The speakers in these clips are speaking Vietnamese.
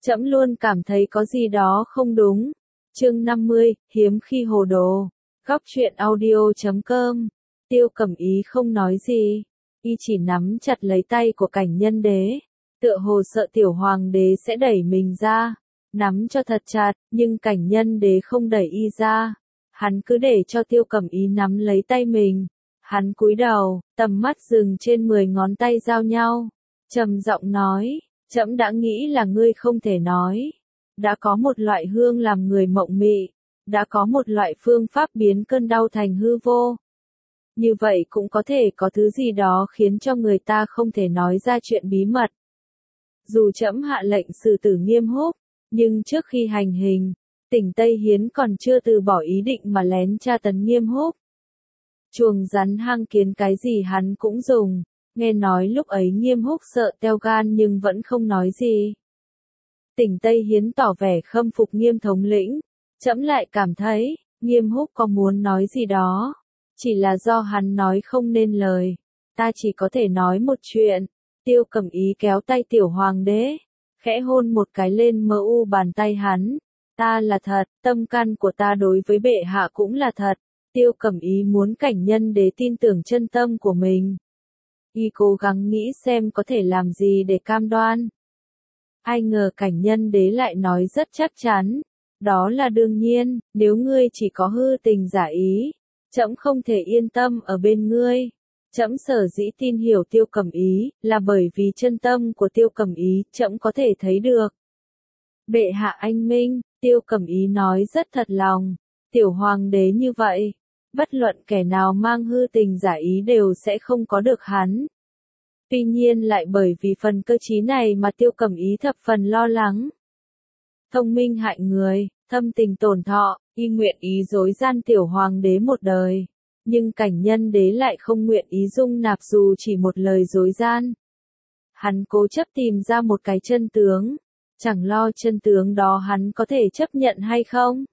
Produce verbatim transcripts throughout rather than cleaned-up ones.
Trẫm luôn cảm thấy có gì đó không đúng. Chương năm mươi, hiếm khi hồ đồ. Góc truyện audio chấm com. Tiêu Cẩm Ý không nói gì, y chỉ nắm chặt lấy tay của Cảnh Nhân Đế, tựa hồ sợ tiểu hoàng đế sẽ đẩy mình ra, nắm cho thật chặt, nhưng Cảnh Nhân Đế không đẩy y ra, hắn cứ để cho Tiêu Cẩm Ý nắm lấy tay mình. Hắn cúi đầu, tầm mắt dừng trên mười ngón tay giao nhau, trầm giọng nói, trẫm đã nghĩ là ngươi không thể nói. Đã có một loại hương làm người mộng mị, đã có một loại phương pháp biến cơn đau thành hư vô. Như vậy cũng có thể có thứ gì đó khiến cho người ta không thể nói ra chuyện bí mật. Dù trẫm hạ lệnh xử tử Nghiêm Húc, nhưng trước khi hành hình, Tỉnh Tây Hiến còn chưa từ bỏ ý định mà lén tra tấn Nghiêm Húc. Chuồng rắn hang kiến cái gì hắn cũng dùng, nghe nói lúc ấy Nghiêm Húc sợ teo gan nhưng vẫn không nói gì. Tỉnh Tây Hiến tỏ vẻ khâm phục Nghiêm thống lĩnh, trẫm lại cảm thấy, Nghiêm Húc có muốn nói gì đó, chỉ là do hắn nói không nên lời, ta chỉ có thể nói một chuyện. Tiêu Cẩm Ý kéo tay tiểu hoàng đế, khẽ hôn một cái lên mờ u bàn tay hắn, ta là thật, tâm can của ta đối với bệ hạ cũng là thật. Tiêu Cẩm Ý muốn Cảnh Nhân Đế tin tưởng chân tâm của mình. Y cố gắng nghĩ xem có thể làm gì để cam đoan. Ai ngờ Cảnh Nhân Đế lại nói rất chắc chắn, đó là đương nhiên, nếu ngươi chỉ có hư tình giả ý, trẫm không thể yên tâm ở bên ngươi. Trẫm sở dĩ tin hiểu Tiêu Cẩm Ý, là bởi vì chân tâm của Tiêu Cẩm Ý, trẫm có thể thấy được. Bệ hạ anh minh, Tiêu Cẩm Ý nói rất thật lòng, tiểu hoàng đế như vậy, bất luận kẻ nào mang hư tình giả ý đều sẽ không có được hắn. Tuy nhiên lại bởi vì phần cơ trí này mà Tiêu Cẩm Ý thập phần lo lắng. Thông minh hại người, thâm tình tổn thọ, y nguyện ý dối gian tiểu hoàng đế một đời. Nhưng Cảnh Nhân Đế lại không nguyện ý dung nạp dù chỉ một lời dối gian. Hắn cố chấp tìm ra một cái chân tướng, chẳng lo chân tướng đó hắn có thể chấp nhận hay không.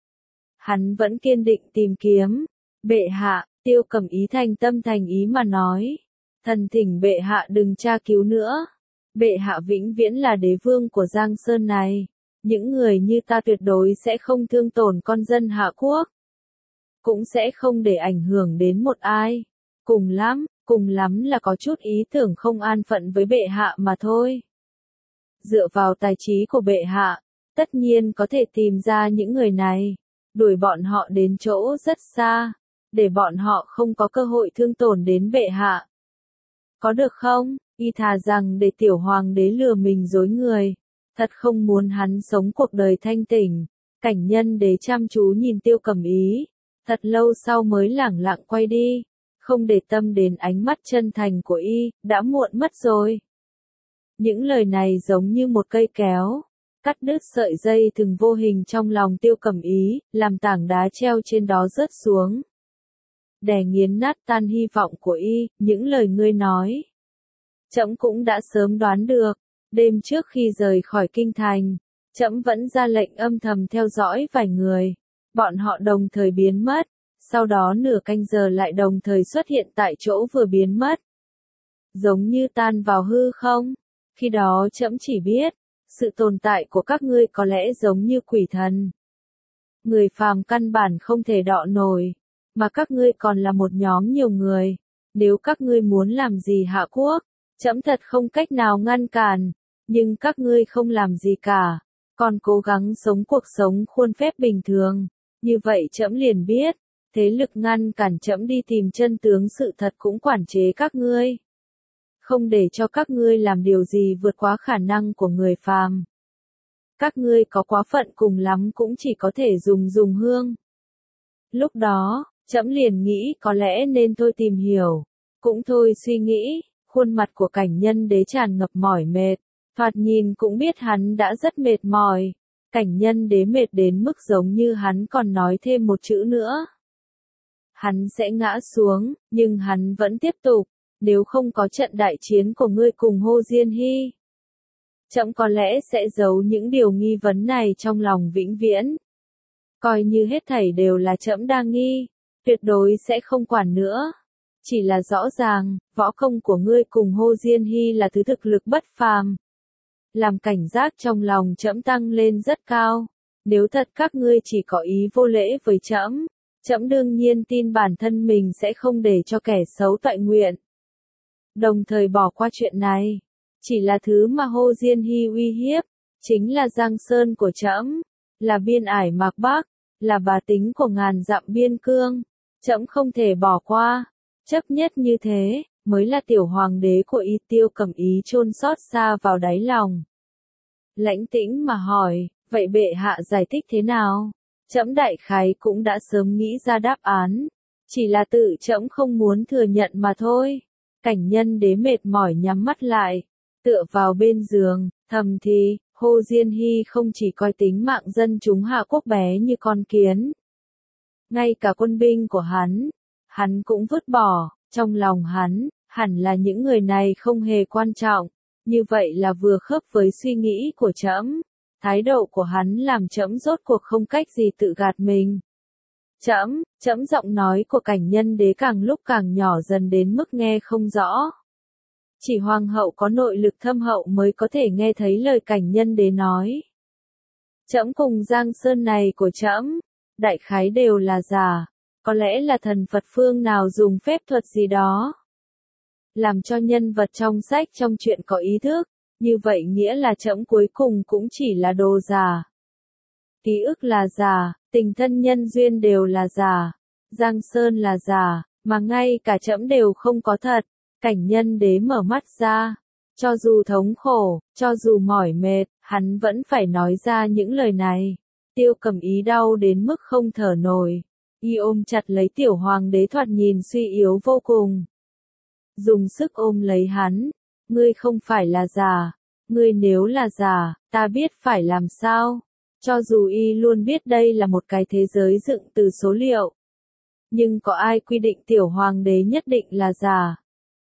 Hắn vẫn kiên định tìm kiếm. Bệ hạ, Tiêu Cẩm Ý thành tâm thành ý mà nói. Thần thỉnh bệ hạ đừng tra cứu nữa. Bệ hạ vĩnh viễn là đế vương của Giang Sơn này. Những người như ta tuyệt đối sẽ không thương tổn con dân Hạ Quốc. Cũng sẽ không để ảnh hưởng đến một ai. Cùng lắm, cùng lắm là có chút ý tưởng không an phận với bệ hạ mà thôi. Dựa vào tài trí của bệ hạ, tất nhiên có thể tìm ra những người này, đuổi bọn họ đến chỗ rất xa, để bọn họ không có cơ hội thương tổn đến bệ hạ. Có được không? Y thà rằng để tiểu hoàng đế lừa mình dối người, thật không muốn hắn sống cuộc đời thanh tỉnh. Cảnh Nhân Đế chăm chú nhìn Tiêu Cẩm Ý, thật lâu sau mới lẳng lặng quay đi, không để tâm đến ánh mắt chân thành của y, đã muộn mất rồi. Những lời này giống như một cây kéo, cắt đứt sợi dây thừng vô hình trong lòng Tiêu Cẩm Ý, làm tảng đá treo trên đó rớt xuống. Đè nghiến nát tan hy vọng của y, những lời ngươi nói. Trẫm cũng đã sớm đoán được, đêm trước khi rời khỏi kinh thành, trẫm vẫn ra lệnh âm thầm theo dõi vài người. Bọn họ đồng thời biến mất, sau đó nửa canh giờ lại đồng thời xuất hiện tại chỗ vừa biến mất. Giống như tan vào hư không, khi đó trẫm chỉ biết, sự tồn tại của các ngươi có lẽ giống như quỷ thần. Người phàm căn bản không thể đọ nổi, mà các ngươi còn là một nhóm nhiều người. Nếu các ngươi muốn làm gì Hạ Quốc, trẫm thật không cách nào ngăn cản, nhưng các ngươi không làm gì cả, còn cố gắng sống cuộc sống khuôn phép bình thường. Như vậy trẫm liền biết, thế lực ngăn cản trẫm đi tìm chân tướng sự thật cũng quản chế các ngươi. Không để cho các ngươi làm điều gì vượt quá khả năng của người phàm. Các ngươi có quá phận cùng lắm cũng chỉ có thể dùng dùng hương. Lúc đó, trẫm liền nghĩ có lẽ nên thôi tìm hiểu, cũng thôi suy nghĩ, khuôn mặt của Cảnh Nhân Đế tràn ngập mỏi mệt, thoạt nhìn cũng biết hắn đã rất mệt mỏi. Cảnh Nhân Đế mệt đến mức giống như hắn còn nói thêm một chữ nữa. Hắn sẽ ngã xuống, nhưng hắn vẫn tiếp tục, nếu không có trận đại chiến của ngươi cùng Hồ Diên Hy. Trẫm có lẽ sẽ giấu những điều nghi vấn này trong lòng vĩnh viễn. Coi như hết thảy đều là trẫm đang nghi, tuyệt đối sẽ không quản nữa. Chỉ là rõ ràng, võ công của ngươi cùng Hồ Diên Hy là thứ thực lực bất phàm. làm cảnh giác trong lòng trẫm tăng lên rất cao. Nếu thật các ngươi chỉ có ý vô lễ với trẫm, trẫm đương nhiên tin bản thân mình sẽ không để cho kẻ xấu toại nguyện. Đồng thời bỏ qua chuyện này. Chỉ là thứ mà Hồ Diên Hy uy hiếp, chính là Giang Sơn của trẫm, là biên ải mạc Bắc, là bá tính của ngàn dặm biên cương. Trẫm không thể bỏ qua. Chấp nhất như thế, mới là tiểu hoàng đế của Y. Tiêu Cẩm Ý chôn xót xa vào đáy lòng. Lãnh Tĩnh mà hỏi, vậy bệ hạ giải thích thế nào? Trẫm đại khái cũng đã sớm nghĩ ra đáp án, chỉ là tự trẫm không muốn thừa nhận mà thôi. Cảnh Nhân Đế mệt mỏi nhắm mắt lại, tựa vào bên giường, thầm thì, Hồ Diên Hy không chỉ coi tính mạng dân chúng Hạ Quốc bé như con kiến. Ngay cả quân binh của hắn, hắn cũng vứt bỏ, trong lòng hắn, hẳn là những người này không hề quan trọng, như vậy là vừa khớp với suy nghĩ của trẫm. Thái độ của hắn làm trẫm rốt cuộc không cách gì tự gạt mình. Trẫm, trẫm giọng nói của Cảnh Nhân Đế càng lúc càng nhỏ dần đến mức nghe không rõ. Chỉ hoàng hậu có nội lực thâm hậu mới có thể nghe thấy lời Cảnh Nhân Đế nói. Trẫm cùng Giang Sơn này của trẫm, đại khái đều là giả, có lẽ là thần Phật phương nào dùng phép thuật gì đó, làm cho nhân vật trong sách trong chuyện có ý thức, như vậy nghĩa là trẫm cuối cùng cũng chỉ là đồ giả. Ký ức là giả, tình thân nhân duyên đều là giả, Giang Sơn là giả, mà ngay cả trẫm đều không có thật. Cảnh Nhân Đế mở mắt ra, cho dù thống khổ, cho dù mỏi mệt, hắn vẫn phải nói ra những lời này. Tiêu Cẩm Ý đau đến mức không thở nổi, y ôm chặt lấy tiểu hoàng đế thoạt nhìn suy yếu vô cùng. Dùng sức ôm lấy hắn, ngươi không phải là giả, ngươi nếu là giả, ta biết phải làm sao. Cho dù y luôn biết đây là một cái thế giới dựng từ số liệu, nhưng có ai quy định tiểu hoàng đế nhất định là giả?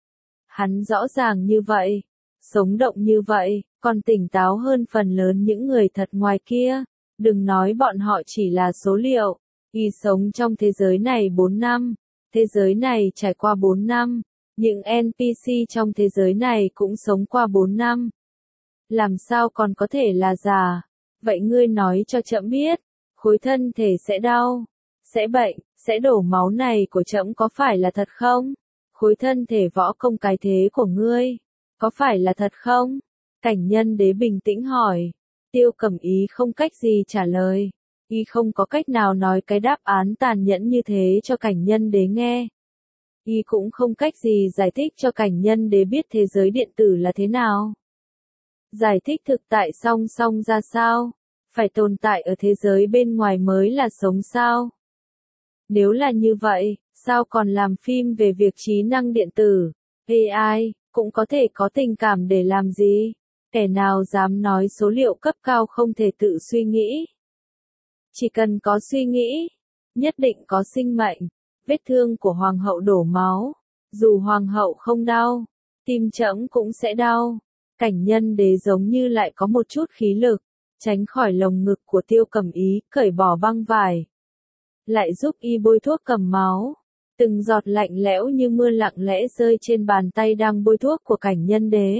Hắn rõ ràng như vậy, sống động như vậy, còn tỉnh táo hơn phần lớn những người thật ngoài kia. Đừng nói bọn họ chỉ là số liệu, y sống trong thế giới này bốn năm, thế giới này trải qua bốn năm, những en pê xê trong thế giới này cũng sống qua bốn năm. Làm sao còn có thể là giả? Vậy ngươi nói cho trẫm biết, khối thân thể sẽ đau, sẽ bệnh, sẽ đổ máu này của trẫm có phải là thật không? Khối thân thể võ công cái thế của ngươi, có phải là thật không? Cảnh Nhân Đế bình tĩnh hỏi. Tiêu Cẩm Ý không cách gì trả lời, y không có cách nào nói cái đáp án tàn nhẫn như thế cho Cảnh Nhân Đế nghe. Y cũng không cách gì giải thích cho Cảnh Nhân Đế biết thế giới điện tử là thế nào. Giải thích thực tại song song ra sao? Phải tồn tại ở thế giới bên ngoài mới là sống sao? Nếu là như vậy, sao còn làm phim về việc trí năng điện tử, a i, cũng có thể có tình cảm để làm gì? Kẻ nào dám nói số liệu cấp cao không thể tự suy nghĩ? Chỉ cần có suy nghĩ, nhất định có sinh mệnh. Vết thương của hoàng hậu đổ máu, dù hoàng hậu không đau, tim trẫm cũng sẽ đau. Cảnh Nhân Đế giống như lại có một chút khí lực, tránh khỏi lồng ngực của Tiêu Cẩm Ý, cởi bỏ băng vải, lại giúp y bôi thuốc cầm máu. Từng giọt lạnh lẽo như mưa lặng lẽ rơi trên bàn tay đang bôi thuốc của Cảnh Nhân Đế.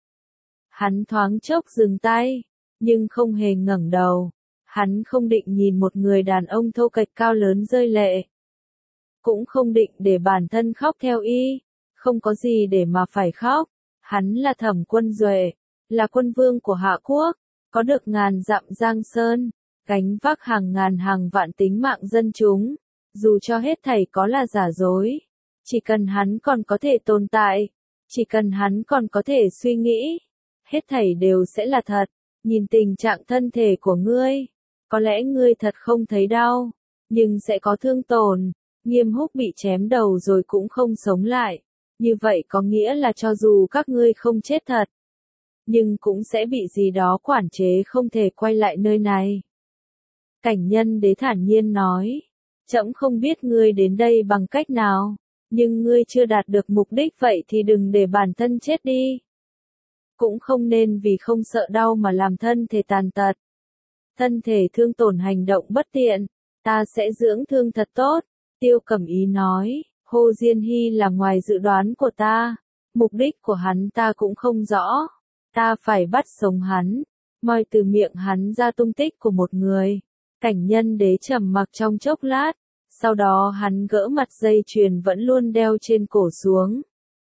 Hắn thoáng chốc dừng tay, nhưng không hề ngẩng đầu. Hắn không định nhìn một người đàn ông thô kệch cao lớn rơi lệ. Cũng không định để bản thân khóc theo y. Không có gì để mà phải khóc. Hắn là Thẩm Quân Duệ, là quân vương của Hạ Quốc, có được ngàn dặm Giang Sơn, gánh vác hàng ngàn hàng vạn tính mạng dân chúng. Dù cho hết thảy có là giả dối, chỉ cần hắn còn có thể tồn tại, chỉ cần hắn còn có thể suy nghĩ, hết thảy đều sẽ là thật. Nhìn tình trạng thân thể của ngươi, có lẽ ngươi thật không thấy đau, nhưng sẽ có thương tổn. Nghiêm Húc bị chém đầu rồi cũng không sống lại, như vậy có nghĩa là cho dù các ngươi không chết thật, nhưng cũng sẽ bị gì đó quản chế không thể quay lại nơi này. Cảnh Nhân Đế thản nhiên nói, trẫm không biết ngươi đến đây bằng cách nào, nhưng ngươi chưa đạt được mục đích vậy thì đừng để bản thân chết đi. Cũng không nên vì không sợ đau mà làm thân thể tàn tật. Thân thể thương tổn hành động bất tiện, ta sẽ dưỡng thương thật tốt. Tiêu Cẩm Ý nói, Hồ Diên Hy là ngoài dự đoán của ta, mục đích của hắn ta cũng không rõ. Ta phải bắt sống hắn, moi từ miệng hắn ra tung tích của một người. Cảnh Nhân Đế trầm mặc trong chốc lát, sau đó hắn gỡ mặt dây chuyền vẫn luôn đeo trên cổ xuống.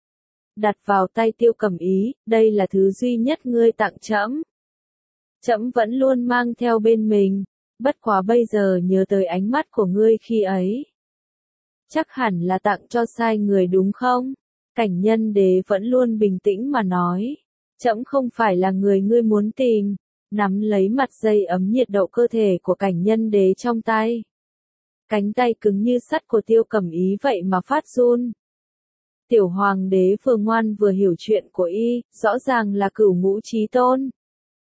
Đặt vào tay Tiêu Cẩm Ý, đây là thứ duy nhất ngươi tặng trẫm. Trẫm vẫn luôn mang theo bên mình, bất quá bây giờ nhớ tới ánh mắt của ngươi khi ấy. Chắc hẳn là tặng cho sai người đúng không? Cảnh Nhân Đế vẫn luôn bình tĩnh mà nói. Trẫm không phải là người ngươi muốn tìm. Nắm lấy mặt dây ấm nhiệt độ cơ thể của Cảnh Nhân Đế trong tay. Cánh tay cứng như sắt của Tiêu Cẩm Ý vậy mà phát run. Tiểu Hoàng đế vừa ngoan vừa hiểu chuyện của y, rõ ràng là cửu ngũ chí tôn.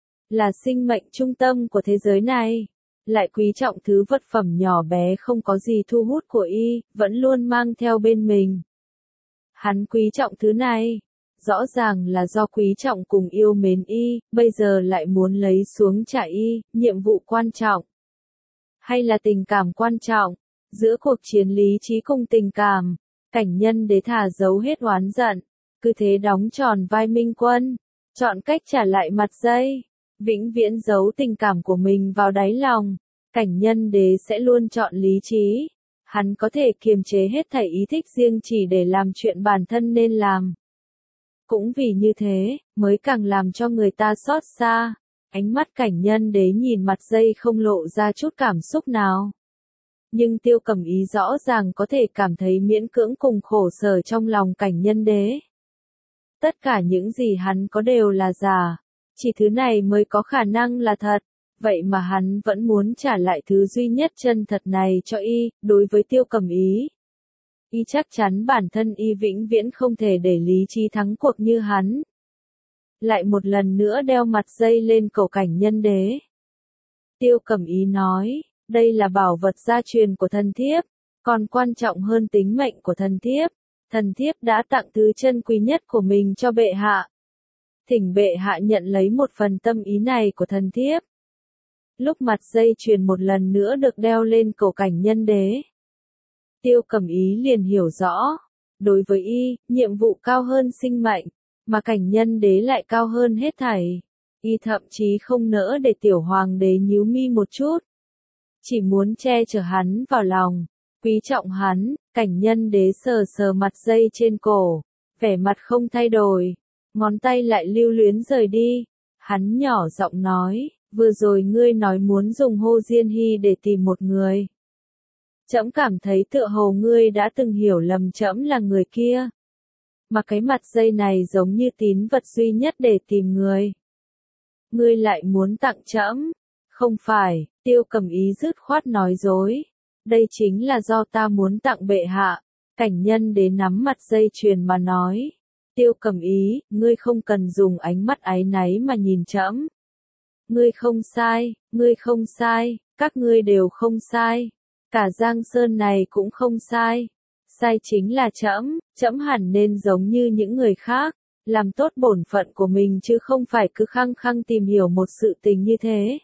Là sinh mệnh trung tâm của thế giới này. Lại quý trọng thứ vật phẩm nhỏ bé không có gì thu hút của y, vẫn luôn mang theo bên mình. Hắn quý trọng thứ này. Rõ ràng là do quý trọng cùng yêu mến y, bây giờ lại muốn lấy xuống trả y, nhiệm vụ quan trọng. Hay là tình cảm quan trọng? Giữa cuộc chiến lý trí cùng tình cảm, Cảnh Nhân Đế thả giấu hết oán giận, cứ thế đóng tròn vai Minh Quân, chọn cách trả lại mặt dây, vĩnh viễn giấu tình cảm của mình vào đáy lòng. Cảnh Nhân Đế sẽ luôn chọn lý trí, hắn có thể kiềm chế hết thảy ý thích riêng chỉ để làm chuyện bản thân nên làm. Cũng vì như thế, mới càng làm cho người ta xót xa. Ánh mắt Cảnh Nhân Đế nhìn mặt dây không lộ ra chút cảm xúc nào. Nhưng Tiêu Cẩm Ý rõ ràng có thể cảm thấy miễn cưỡng cùng khổ sở trong lòng Cảnh Nhân Đế. Tất cả những gì hắn có đều là giả, chỉ thứ này mới có khả năng là thật, vậy mà hắn vẫn muốn trả lại thứ duy nhất chân thật này cho y. Đối với Tiêu Cẩm Ý, y chắc chắn bản thân y vĩnh viễn không thể để lý trí thắng cuộc như hắn. Lại một lần nữa đeo mặt dây lên cổ Cảnh Nhân Đế. Tiêu Cẩm Ý nói, đây là bảo vật gia truyền của thần thiếp, còn quan trọng hơn tính mệnh của thần thiếp. Thần thiếp đã tặng thứ chân quý nhất của mình cho bệ hạ. Thỉnh bệ hạ nhận lấy một phần tâm ý này của thần thiếp. Lúc mặt dây chuyền một lần nữa được đeo lên cổ Cảnh Nhân Đế, Tiêu Cẩm Ý liền hiểu rõ, đối với y, nhiệm vụ cao hơn sinh mệnh, mà Cảnh Nhân Đế lại cao hơn hết thảy. Y thậm chí không nỡ để Tiểu Hoàng đế nhíu mi một chút, chỉ muốn che chở hắn vào lòng, quý trọng hắn. Cảnh Nhân Đế sờ sờ mặt dây trên cổ, vẻ mặt không thay đổi, ngón tay lại lưu luyến rời đi. Hắn nhỏ giọng nói, vừa rồi ngươi nói muốn dùng Hồ Diên Hy để tìm một người. Trẫm cảm thấy tựa hồ ngươi đã từng hiểu lầm trẫm là người kia. Mà cái mặt dây này giống như tín vật duy nhất để tìm người. Ngươi lại muốn tặng trẫm? Không phải, Tiêu Cẩm Ý dứt khoát nói dối. Đây chính là do ta muốn tặng bệ hạ. Cảnh Nhân Đế nắm mặt dây chuyền mà nói. Tiêu Cẩm Ý, ngươi không cần dùng ánh mắt áy náy mà nhìn trẫm. Ngươi không sai, ngươi không sai, các ngươi đều không sai. Cả Giang Sơn này cũng không sai. Sai chính là trẫm, trẫm hẳn nên giống như những người khác, làm tốt bổn phận của mình chứ không phải cứ khăng khăng tìm hiểu một sự tình như thế.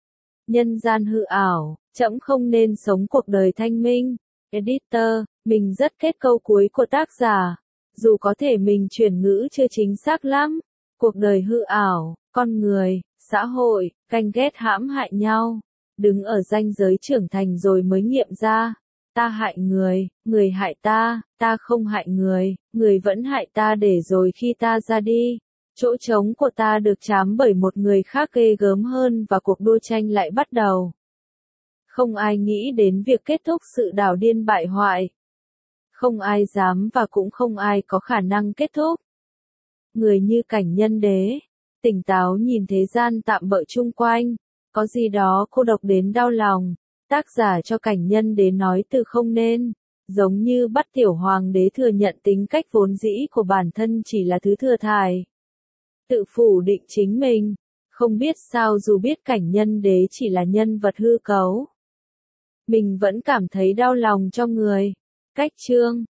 Nhân gian hư ảo, trẫm không nên sống cuộc đời thanh minh. Editor, mình rất kết câu cuối của tác giả. Dù có thể mình chuyển ngữ chưa chính xác lắm. Cuộc đời hư ảo, con người, xã hội, ganh ghét hãm hại nhau. Đứng ở ranh giới trưởng thành rồi mới nghiệm ra. Ta hại người, người hại ta, ta không hại người, người vẫn hại ta để rồi khi ta ra đi. Chỗ trống của ta được trám bởi một người khác ghê gớm hơn và cuộc đua tranh lại bắt đầu. Không ai nghĩ đến việc kết thúc sự đảo điên bại hoại. Không ai dám và cũng không ai có khả năng kết thúc. Người như Cảnh Nhân Đế, tỉnh táo nhìn thế gian tạm bợ chung quanh, có gì đó cô độc đến đau lòng. Tác giả cho Cảnh Nhân Đế nói từ không nên, giống như bắt Tiểu Hoàng đế thừa nhận tính cách vốn dĩ của bản thân chỉ là thứ thừa thải. Tự phủ định chính mình, không biết sao dù biết Cảnh Nhân Đế chỉ là nhân vật hư cấu. Mình vẫn cảm thấy đau lòng cho người. Cách chương